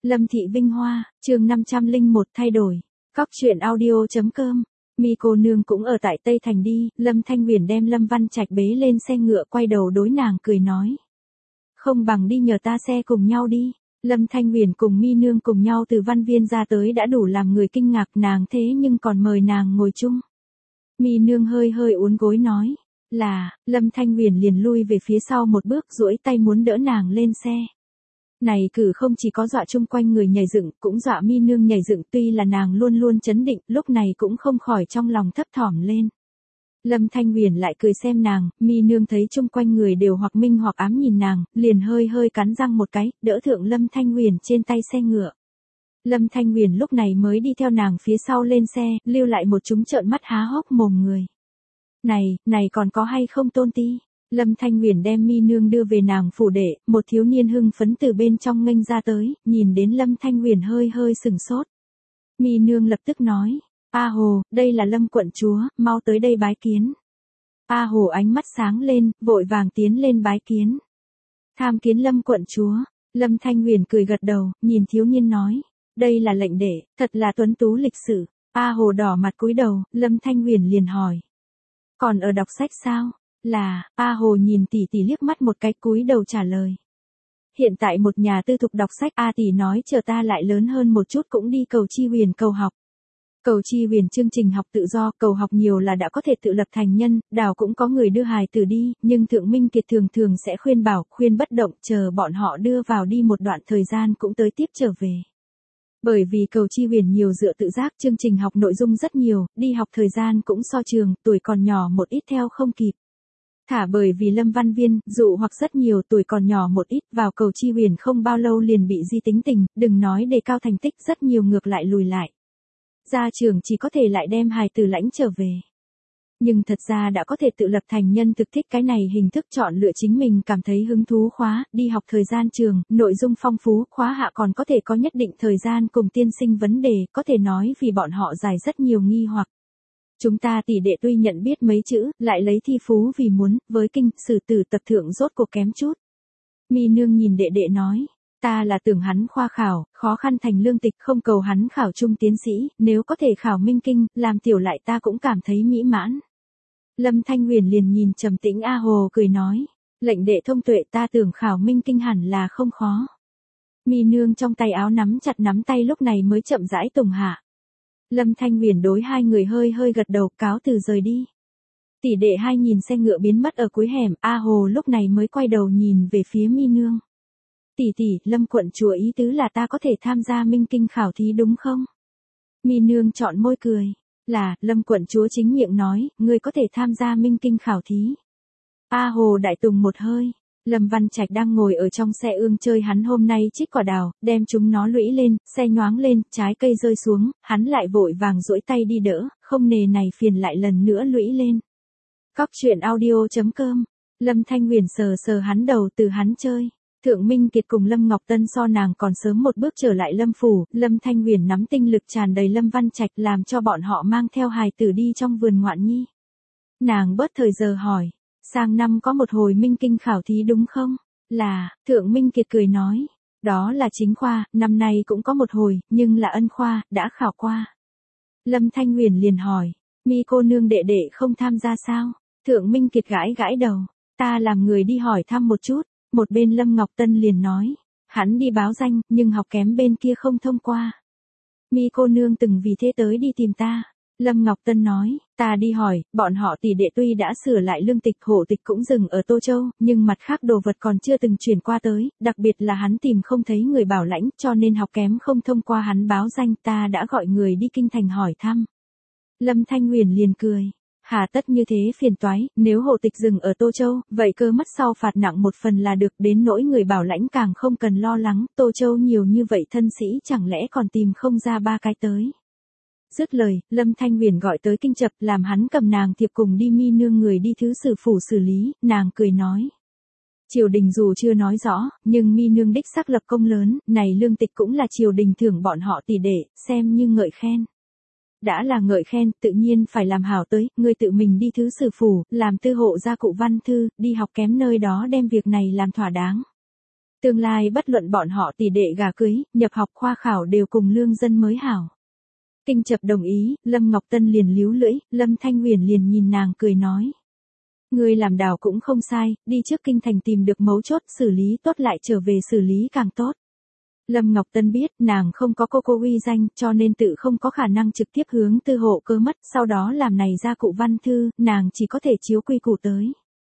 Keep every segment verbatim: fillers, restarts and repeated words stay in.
Lâm Thị Vinh Hoa, chương năm trăm lẻ một thay đổi. Cóc truyện audio.com. Mi cô nương cũng ở tại Tây Thành đi. Lâm Thanh Huyền đem Lâm Văn Trạch bế lên xe ngựa, quay đầu đối nàng cười nói. Không bằng đi nhờ ta xe cùng nhau đi. Lâm Thanh Huyền cùng Mi nương cùng nhau từ Văn Viên ra tới đã đủ làm người kinh ngạc, nàng thế nhưng còn mời nàng ngồi chung. Mi nương hơi hơi uốn gối nói. Là, Lâm Thanh Huyền liền lui về phía sau một bước, duỗi tay muốn đỡ nàng lên xe. Này cử không chỉ có dọa chung quanh người nhảy dựng, cũng dọa Mi nương nhảy dựng, tuy là nàng luôn luôn trấn định, lúc này cũng không khỏi trong lòng thấp thỏm lên. Lâm Thanh Huyền lại cười xem nàng, Mi nương thấy chung quanh người đều hoặc minh hoặc ám nhìn nàng, liền hơi hơi cắn răng một cái, đỡ thượng Lâm Thanh Huyền trên tay xe ngựa. Lâm Thanh Huyền lúc này mới đi theo nàng phía sau lên xe, lưu lại một chúng trợn mắt há hốc mồm người. Này, này còn có hay không tôn ti? Lâm Thanh Huyền đem Mi nương đưa về nàng phủ đệ, một thiếu niên hưng phấn từ bên trong nghênh ra tới, nhìn đến Lâm Thanh Huyền hơi hơi sừng sốt. Mi nương lập tức nói, A Hồ, đây là Lâm quận chúa, mau tới đây bái kiến. A Hồ ánh mắt sáng lên, vội vàng tiến lên bái kiến. Tham kiến Lâm quận chúa. Lâm Thanh Huyền cười gật đầu, nhìn thiếu niên nói, đây là lệnh đệ, thật là tuấn tú lịch sự. A Hồ đỏ mặt cúi đầu, Lâm Thanh Huyền liền hỏi, còn ở đọc sách sao? Là, A Hồ nhìn tỷ tỷ liếc mắt một cái, cúi đầu trả lời. Hiện tại một nhà tư thục đọc sách, A tỷ nói chờ ta lại lớn hơn một chút cũng đi cầu chi huyền cầu học. Cầu chi huyền chương trình học tự do, cầu học nhiều là đã có thể tự lập thành nhân, đảo cũng có người đưa hài tử đi, nhưng Thượng Minh Kiệt thường thường sẽ khuyên bảo, khuyên bất động, chờ bọn họ đưa vào đi một đoạn thời gian cũng tới tiếp trở về. Bởi vì cầu chi huyền nhiều dựa tự giác, chương trình học nội dung rất nhiều, đi học thời gian cũng so trường, tuổi còn nhỏ một ít theo không kịp. Thả bởi vì Lâm Văn Viên, dụ hoặc rất nhiều, tuổi còn nhỏ một ít, vào cầu chi huyền không bao lâu liền bị di tính tình, đừng nói đề cao thành tích, rất nhiều ngược lại lùi lại. Ra trường chỉ có thể lại đem hài tử lãnh trở về. Nhưng thật ra đã có thể tự lập thành nhân, thực thích cái này hình thức, chọn lựa chính mình cảm thấy hứng thú khóa, đi học thời gian trường, nội dung phong phú, khóa hạ còn có thể có nhất định thời gian cùng tiên sinh vấn đề, có thể nói vì bọn họ giải rất nhiều nghi hoặc. Chúng ta tỷ đệ tuy nhận biết mấy chữ, lại lấy thi phú vì muốn, với kinh, sử tử tập thượng rốt cuộc kém chút. Mi nương nhìn đệ đệ nói, ta là tưởng hắn khoa khảo, khó khăn thành lương tịch, không cầu hắn khảo trung tiến sĩ, nếu có thể khảo minh kinh, làm tiểu lại ta cũng cảm thấy mỹ mãn. Lâm Thanh Huyền liền nhìn trầm tĩnh A Hồ cười nói, lệnh đệ thông tuệ, ta tưởng khảo minh kinh hẳn là không khó. Mi nương trong tay áo nắm chặt nắm tay, lúc này mới chậm rãi tùng hạ. Lâm Thanh Huyền đối hai người hơi hơi gật đầu, cáo từ rời đi. Tỷ đệ hai nhìn xe ngựa biến mất ở cuối hẻm, A Hồ lúc này mới quay đầu nhìn về phía Mi nương. Tỷ tỷ, Lâm quận chúa ý tứ là ta có thể tham gia minh kinh khảo thí đúng không? Mi nương chọn môi cười. Là, Lâm quận chúa chính miệng nói, ngươi có thể tham gia minh kinh khảo thí. A Hồ đại tùng một hơi. Lâm Văn Trạch đang ngồi ở trong xe ương chơi, hắn hôm nay trích quả đào, đem chúng nó lũy lên, xe nhoáng lên, trái cây rơi xuống, hắn lại vội vàng duỗi tay đi đỡ, không nề này phiền lại lần nữa lũy lên. Cóc truyện audio.com. Lâm Thanh Huyền sờ sờ hắn đầu, từ hắn chơi. Thượng Minh Kiệt cùng Lâm Ngọc Tân so nàng còn sớm một bước trở lại Lâm phủ, Lâm Thanh Huyền nắm tinh lực tràn đầy Lâm Văn Trạch, làm cho bọn họ mang theo hài tử đi trong vườn ngoạn nhi. Nàng bớt thời giờ hỏi, sang năm có một hồi minh kinh khảo thí đúng không? Là, Thượng Minh Kiệt cười nói, đó là chính khoa, năm nay cũng có một hồi, nhưng là ân khoa, đã khảo qua. Lâm Thanh Huyền liền hỏi, Mi cô nương đệ đệ không tham gia sao? Thượng Minh Kiệt gãi gãi đầu, ta làm người đi hỏi thăm một chút. Một bên Lâm Ngọc Tân liền nói, hắn đi báo danh, nhưng học kém bên kia không thông qua. Mi cô nương từng vì thế tới đi tìm ta. Lâm Ngọc Tân nói, ta đi hỏi, bọn họ tỷ đệ tuy đã sửa lại lương tịch, hộ tịch cũng dừng ở Tô Châu, nhưng mặt khác đồ vật còn chưa từng chuyển qua tới, đặc biệt là hắn tìm không thấy người bảo lãnh, cho nên học kém không thông qua hắn báo danh, ta đã gọi người đi kinh thành hỏi thăm. Lâm Thanh Huyền liền cười. Hà tất như thế phiền toái, nếu hộ tịch dừng ở Tô Châu, vậy cơ mất sau phạt nặng một phần là được, đến nỗi người bảo lãnh càng không cần lo lắng, Tô Châu nhiều như vậy thân sĩ chẳng lẽ còn tìm không ra ba cái tới. Dứt lời, Lâm Thanh Huyền gọi tới Kinh Chập, làm hắn cầm nàng thiệp cùng đi Mi nương người đi thứ sử phủ xử lý, nàng cười nói. Triều đình dù chưa nói rõ, nhưng Mi nương đích xác lập công lớn, này lương tịch cũng là triều đình thưởng bọn họ tỷ đệ, xem như ngợi khen. Đã là ngợi khen, tự nhiên phải làm hảo tới, ngươi tự mình đi thứ sử phủ, làm tư hộ gia cụ văn thư, đi học kém nơi đó đem việc này làm thỏa đáng. Tương lai bất luận bọn họ tỷ đệ gà cưới, nhập học khoa khảo đều cùng lương dân mới hảo. Kinh Chập đồng ý, Lâm Ngọc Tân liền líu lưỡi, Lâm Thanh Huyền liền nhìn nàng cười nói. Ngươi làm đào cũng không sai, đi trước kinh thành tìm được mấu chốt, xử lý tốt lại trở về xử lý càng tốt. Lâm Ngọc Tân biết nàng không có cô cô uy danh cho nên tự không có khả năng trực tiếp hướng tư hộ cơ mất, sau đó làm này ra cụ văn thư, nàng chỉ có thể chiếu quy củ tới.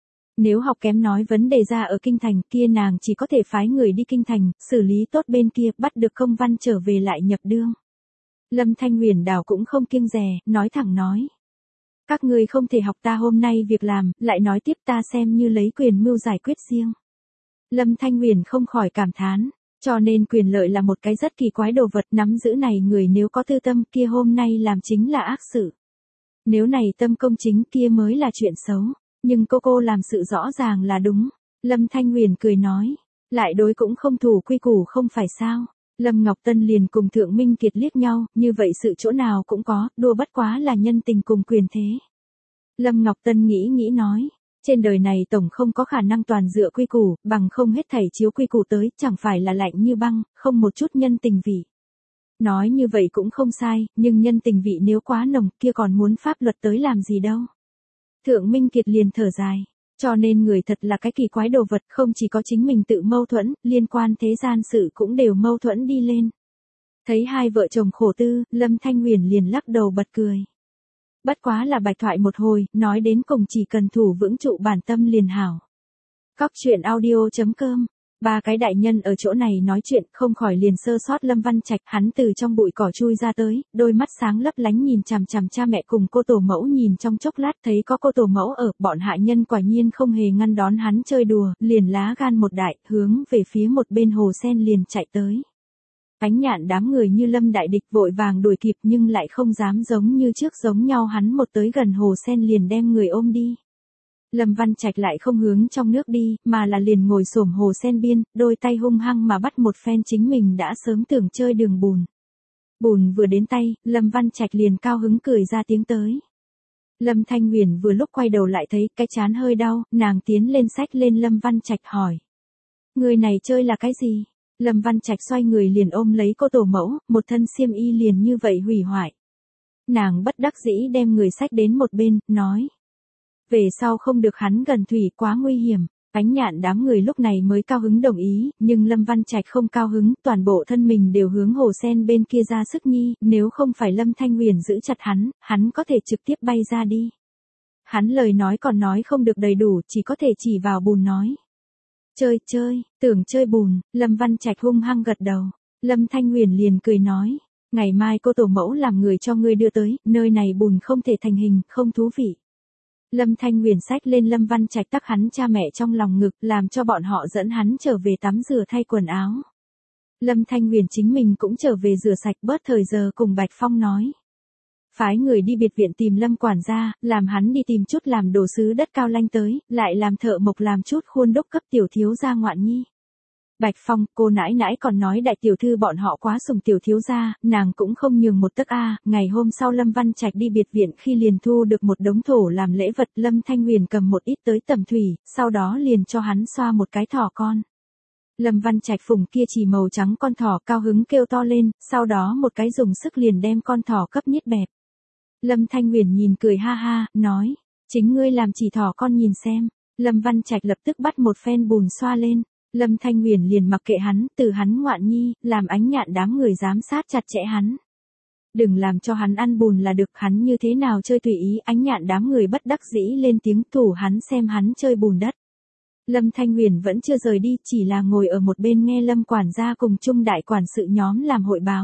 Nếu học kém nói vấn đề ra ở kinh thành kia nàng chỉ có thể phái người đi kinh thành, xử lý tốt bên kia, bắt được công văn trở về lại nhập đương. Lâm Thanh Huyền đảo cũng không kiêng dè, nói thẳng nói. Các ngươi không thể học ta hôm nay việc làm, lại nói tiếp ta xem như lấy quyền mưu giải quyết riêng. Lâm Thanh Huyền không khỏi cảm thán, cho nên quyền lợi là một cái rất kỳ quái đồ vật, nắm giữ này người nếu có tư tâm kia hôm nay làm chính là ác sự. Nếu này tâm công chính kia mới là chuyện xấu, nhưng cô cô làm sự rõ ràng là đúng. Lâm Thanh Huyền cười nói, lại đối cũng không thủ quy củ không phải sao. Lâm Ngọc Tân liền cùng Thượng Minh Kiệt liếc nhau, như vậy sự chỗ nào cũng có, đua bất quá là nhân tình cùng quyền thế. Lâm Ngọc Tân nghĩ nghĩ nói, trên đời này tổng không có khả năng toàn dựa quy củ, bằng không hết thảy chiếu quy củ tới, chẳng phải là lạnh như băng, không một chút nhân tình vị. Nói như vậy cũng không sai, nhưng nhân tình vị nếu quá nồng kia còn muốn pháp luật tới làm gì đâu. Thượng Minh Kiệt liền thở dài. Cho nên người thật là cái kỳ quái đồ vật, không chỉ có chính mình tự mâu thuẫn, liên quan thế gian sự cũng đều mâu thuẫn đi lên. Thấy hai vợ chồng khổ tư, Lâm Thanh Huyền liền lắc đầu bật cười. Bất quá là bạch thoại một hồi, nói đến cùng chỉ cần thủ vững trụ bản tâm liền hảo. Cóc truyện audio chấm com. Ba cái đại nhân ở chỗ này nói chuyện, không khỏi liền sơ sót Lâm Văn Trạch, hắn từ trong bụi cỏ chui ra tới, đôi mắt sáng lấp lánh nhìn chằm chằm cha mẹ cùng cô tổ mẫu nhìn trong chốc lát, thấy có cô tổ mẫu ở, bọn hạ nhân quả nhiên không hề ngăn đón hắn chơi đùa, liền lá gan một đại, hướng về phía một bên hồ sen liền chạy tới. Ánh nhạn đám người như lâm đại địch vội vàng đuổi kịp nhưng lại không dám giống như trước giống nhau, hắn một tới gần hồ sen liền đem người ôm đi. Lâm Văn Trạch lại không hướng trong nước đi, mà là liền ngồi xổm hồ sen biên, đôi tay hung hăng mà bắt một phen chính mình đã sớm tưởng chơi đường bùn. Bùn vừa đến tay, Lâm Văn Trạch liền cao hứng cười ra tiếng tới. Lâm Thanh Huyền vừa lúc quay đầu lại thấy cái chán hơi đau, nàng tiến lên xách lên Lâm Văn Trạch hỏi. Người này chơi là cái gì? Lâm Văn Trạch xoay người liền ôm lấy cô tổ mẫu, một thân xiêm y liền như vậy hủy hoại. Nàng bất đắc dĩ đem người xách đến một bên, nói. Về sau không được hắn gần thủy quá nguy hiểm. Ánh nhạn đám người lúc này mới cao hứng đồng ý, nhưng Lâm Văn Trạch không cao hứng, toàn bộ thân mình đều hướng hồ sen bên kia ra sức nhi, nếu không phải Lâm Thanh Huyền giữ chặt hắn, hắn có thể trực tiếp bay ra đi. Hắn lời nói còn nói không được đầy đủ, chỉ có thể chỉ vào bùn nói. Chơi chơi, tưởng chơi bùn, Lâm Văn Trạch hung hăng gật đầu. Lâm Thanh Huyền liền cười nói, ngày mai cô tổ mẫu làm người cho ngươi đưa tới, nơi này bùn không thể thành hình, không thú vị. Lâm Thanh Huyền xách lên Lâm Văn Trạch tắc hắn cha mẹ trong lòng ngực, làm cho bọn họ dẫn hắn trở về tắm rửa thay quần áo. Lâm Thanh Huyền chính mình cũng trở về rửa sạch bớt thời giờ cùng Bạch Phong nói. Phái người đi biệt viện tìm Lâm quản gia, làm hắn đi tìm chút làm đồ sứ đất cao lanh tới, lại làm thợ mộc làm chút khuôn đúc cấp tiểu thiếu gia ngoạn nhi. Bạch Phong, cô nãi nãi còn nói đại tiểu thư bọn họ quá sủng tiểu thiếu gia, nàng cũng không nhường một tấc a. Ngày hôm sau Lâm Văn Trạch đi biệt viện khi liền thu được một đống thổ làm lễ vật, Lâm Thanh Huyền cầm một ít tới tẩm thủy, sau đó liền cho hắn xoa một cái thỏ con. Lâm Văn Trạch phùng kia chỉ màu trắng con thỏ cao hứng kêu to lên, sau đó một cái dùng sức liền đem con thỏ cấp nhít bẹp. Lâm Thanh Huyền nhìn cười ha ha, nói, chính ngươi làm chỉ thỏ con nhìn xem. Lâm Văn Trạch lập tức bắt một phen bùn xoa lên. Lâm Thanh Huyền liền mặc kệ hắn, từ hắn ngoạn nhi, làm ánh nhạn đám người giám sát chặt chẽ hắn. Đừng làm cho hắn ăn bùn là được, hắn như thế nào chơi tùy ý, ánh nhạn đám người bất đắc dĩ lên tiếng thủ hắn xem hắn chơi bùn đất. Lâm Thanh Huyền vẫn chưa rời đi, chỉ là ngồi ở một bên nghe Lâm quản gia cùng Trung đại quản sự nhóm làm hội báo.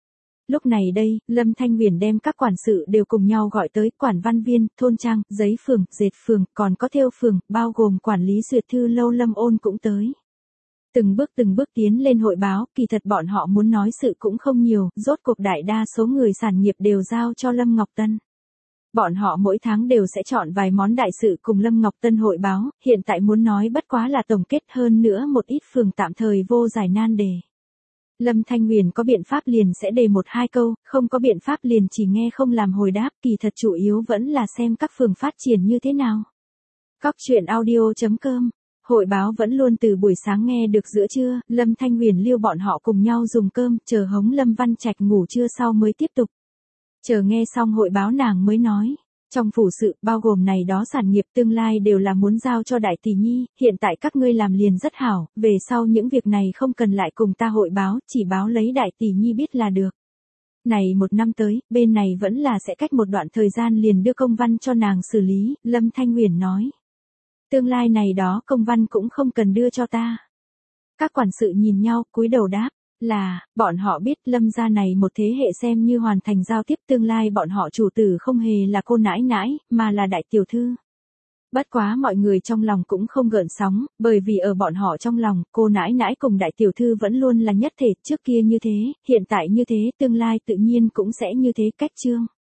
Lúc này đây, Lâm Thanh Huyền đem các quản sự đều cùng nhau gọi tới, quản văn viên, thôn trang, giấy phường, dệt phường, còn có thêu phường, bao gồm quản lý duyệt thư lâu Lâm Ôn cũng tới. Từng bước từng bước tiến lên hội báo, kỳ thật bọn họ muốn nói sự cũng không nhiều, rốt cuộc đại đa số người sản nghiệp đều giao cho Lâm Ngọc Tân. Bọn họ mỗi tháng đều sẽ chọn vài món đại sự cùng Lâm Ngọc Tân hội báo, hiện tại muốn nói bất quá là tổng kết, hơn nữa một ít phường tạm thời vô giải nan đề. Lâm Thanh Huyền có biện pháp liền sẽ đề một hai câu, không có biện pháp liền chỉ nghe không làm hồi đáp, kỳ thật chủ yếu vẫn là xem các phường phát triển như thế nào. Cóc truyện audio chấm com Hội báo vẫn luôn từ buổi sáng nghe được giữa trưa, Lâm Thanh Huyền Lưu bọn họ cùng nhau dùng cơm, chờ hống Lâm Văn Trạch ngủ trưa sau mới tiếp tục. Chờ nghe xong hội báo nàng mới nói, trong phủ sự, bao gồm này đó sản nghiệp tương lai đều là muốn giao cho đại tỷ nhi, hiện tại các ngươi làm liền rất hảo, về sau những việc này không cần lại cùng ta hội báo, chỉ báo lấy đại tỷ nhi biết là được. Này một năm tới, bên này vẫn là sẽ cách một đoạn thời gian liền đưa công văn cho nàng xử lý, Lâm Thanh Huyền nói. Tương lai này đó công văn cũng không cần đưa cho ta. Các quản sự nhìn nhau, cúi đầu đáp, là, bọn họ biết Lâm gia này một thế hệ xem như hoàn thành giao tiếp tương lai bọn họ chủ tử không hề là cô nãi nãi, mà là đại tiểu thư. Bất quá mọi người trong lòng cũng không gợn sóng, bởi vì ở bọn họ trong lòng, cô nãi nãi cùng đại tiểu thư vẫn luôn là nhất thể, trước kia như thế, hiện tại như thế, tương lai tự nhiên cũng sẽ như thế, cách chương.